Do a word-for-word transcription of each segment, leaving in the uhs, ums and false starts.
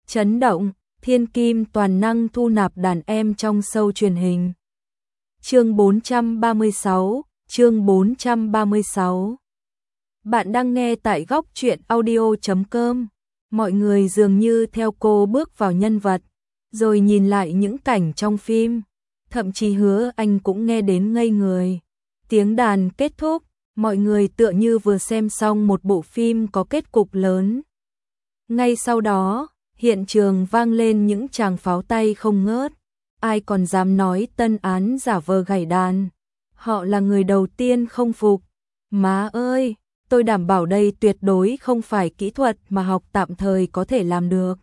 Chấn động, thiên kim toàn năng thu nạp đàn em trong show truyền hình. Chương bốn trăm ba mươi sáu, chương bốn trăm ba mươi sáu. Bạn đang nghe tại góc truyện audio chấm com. Mọi người dường như theo cô bước vào nhân vật, rồi nhìn lại những cảnh trong phim. Thậm chí Hứa Anh cũng nghe đến ngây người. Tiếng đàn kết thúc, mọi người tựa như vừa xem xong một bộ phim có kết cục lớn. Ngay sau đó, hiện trường vang lên những tràng pháo tay không ngớt. Ai còn dám nói Tân Án giả vờ gảy đàn. Họ là người đầu tiên không phục. Má ơi, tôi đảm bảo đây tuyệt đối không phải kỹ thuật mà học tạm thời có thể làm được.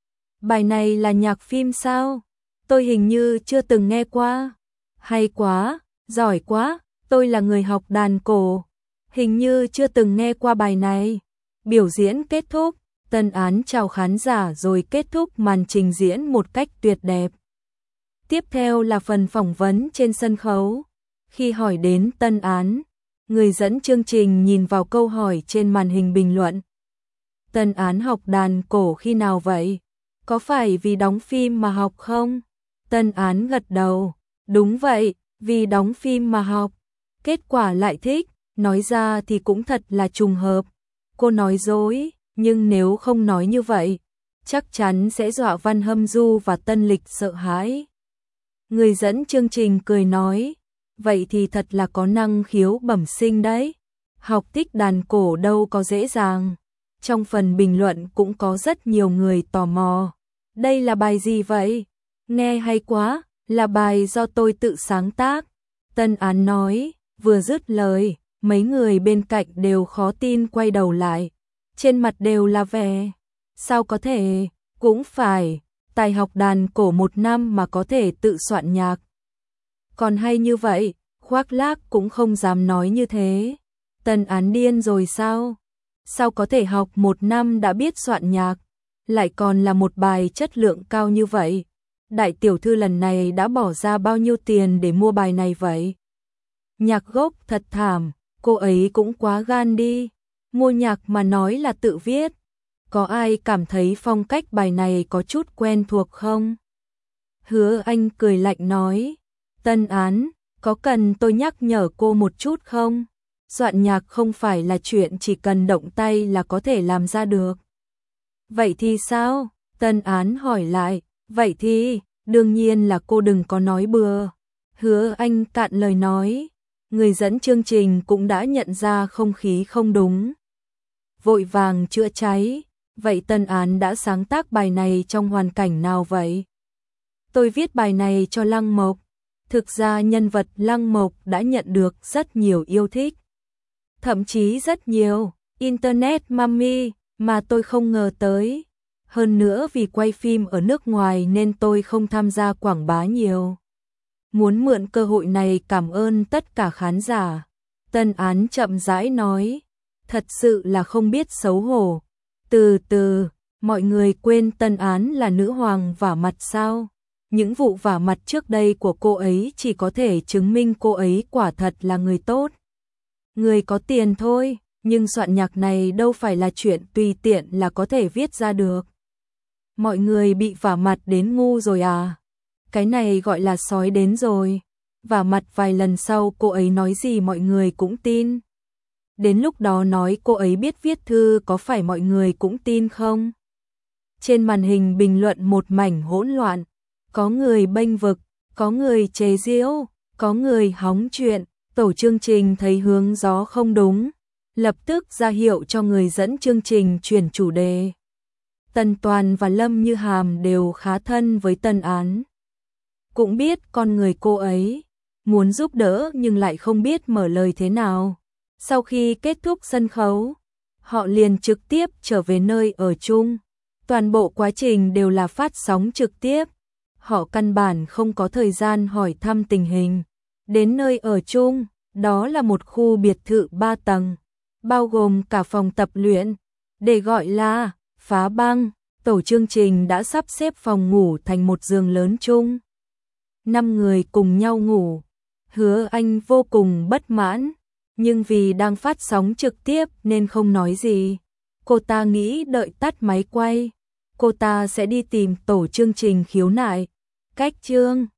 Bài này là nhạc phim sao? Tôi hình như chưa từng nghe qua. Hay quá, giỏi quá, tôi là người học đàn cổ. Hình như chưa từng nghe qua bài này. Biểu diễn kết thúc, Tân Án chào khán giả rồi kết thúc màn trình diễn một cách tuyệt đẹp. Tiếp theo là phần phỏng vấn trên sân khấu. Khi hỏi đến Tân Án, người dẫn chương trình nhìn vào câu hỏi trên màn hình bình luận. Tân Án học đàn cổ khi nào vậy? Có phải vì đóng phim mà học không? Tân Án gật đầu. Đúng vậy, vì đóng phim mà học. Kết quả lại thích, nói ra thì cũng thật là trùng hợp. Cô nói dối, nhưng nếu không nói như vậy, chắc chắn sẽ dọa Văn Hâm Du và Tân Lịch sợ hãi. Người dẫn chương trình cười nói, vậy thì thật là có năng khiếu bẩm sinh đấy. Học thích đàn cổ đâu có dễ dàng. Trong phần bình luận cũng có rất nhiều người tò mò. Đây là bài gì vậy? Nghe hay quá, là bài do tôi tự sáng tác. Tân Án nói, vừa dứt lời, mấy người bên cạnh đều khó tin quay đầu lại. Trên mặt đều là vẻ. Sao có thể? Cũng phải, tài học đàn cổ một năm mà có thể tự soạn nhạc. Còn hay như vậy, khoác lác cũng không dám nói như thế. Tân Án điên rồi sao? Sao có thể học một năm đã biết soạn nhạc? Lại còn là một bài chất lượng cao như vậy. Đại tiểu thư lần này đã bỏ ra bao nhiêu tiền để mua bài này vậy? Nhạc gốc thật thảm, cô ấy cũng quá gan đi. Mua nhạc mà nói là tự viết. Có ai cảm thấy phong cách bài này có chút quen thuộc không? Hứa Anh cười lạnh nói. Tân Án, có cần tôi nhắc nhở cô một chút không? Soạn nhạc không phải là chuyện chỉ cần động tay là có thể làm ra được. Vậy thì sao? Tân Án hỏi lại. Vậy thì, đương nhiên là cô đừng có nói bừa. Hứa Anh cạn lời nói. Người dẫn chương trình cũng đã nhận ra không khí không đúng. Vội vàng chữa cháy. Vậy Tân Án đã sáng tác bài này trong hoàn cảnh nào vậy? Tôi viết bài này cho Lăng Mộc. Thực ra nhân vật Lăng Mộc đã nhận được rất nhiều yêu thích. Thậm chí rất nhiều Internet Mummy mà tôi không ngờ tới. Hơn nữa vì quay phim ở nước ngoài nên tôi không tham gia quảng bá nhiều. Muốn mượn cơ hội này cảm ơn tất cả khán giả. Tân Án chậm rãi nói. Thật sự là không biết xấu hổ. Từ từ, mọi người quên Tân Án là nữ hoàng vả mặt sao? Những vụ vả mặt trước đây của cô ấy chỉ có thể chứng minh cô ấy quả thật là người tốt. Người có tiền thôi, nhưng soạn nhạc này đâu phải là chuyện tùy tiện là có thể viết ra được. Mọi người bị vả mặt đến ngu rồi à? Cái này gọi là sói đến rồi. Vả mặt vài lần sau cô ấy nói gì mọi người cũng tin. Đến lúc đó nói cô ấy biết viết thư có phải mọi người cũng tin không? Trên màn hình bình luận một mảnh hỗn loạn. Có người bênh vực, có người chế giễu, có người hóng chuyện. Tổ chương trình thấy hướng gió không đúng, lập tức ra hiệu cho người dẫn chương trình chuyển chủ đề. Tần Toàn và Lâm Như Hàm đều khá thân với Tân Án. Cũng biết con người cô ấy, muốn giúp đỡ nhưng lại không biết mở lời thế nào. Sau khi kết thúc sân khấu, họ liền trực tiếp trở về nơi ở chung. Toàn bộ quá trình đều là phát sóng trực tiếp. Họ căn bản không có thời gian hỏi thăm tình hình. Đến nơi ở chung, đó là một khu biệt thự ba tầng, bao gồm cả phòng tập luyện. Để gọi là phá băng, tổ chương trình đã sắp xếp phòng ngủ thành một giường lớn chung. Năm người cùng nhau ngủ. Hứa Anh vô cùng bất mãn, nhưng vì đang phát sóng trực tiếp nên không nói gì. Cô ta nghĩ đợi tắt máy quay, cô ta sẽ đi tìm tổ chương trình khiếu nại. Cách chương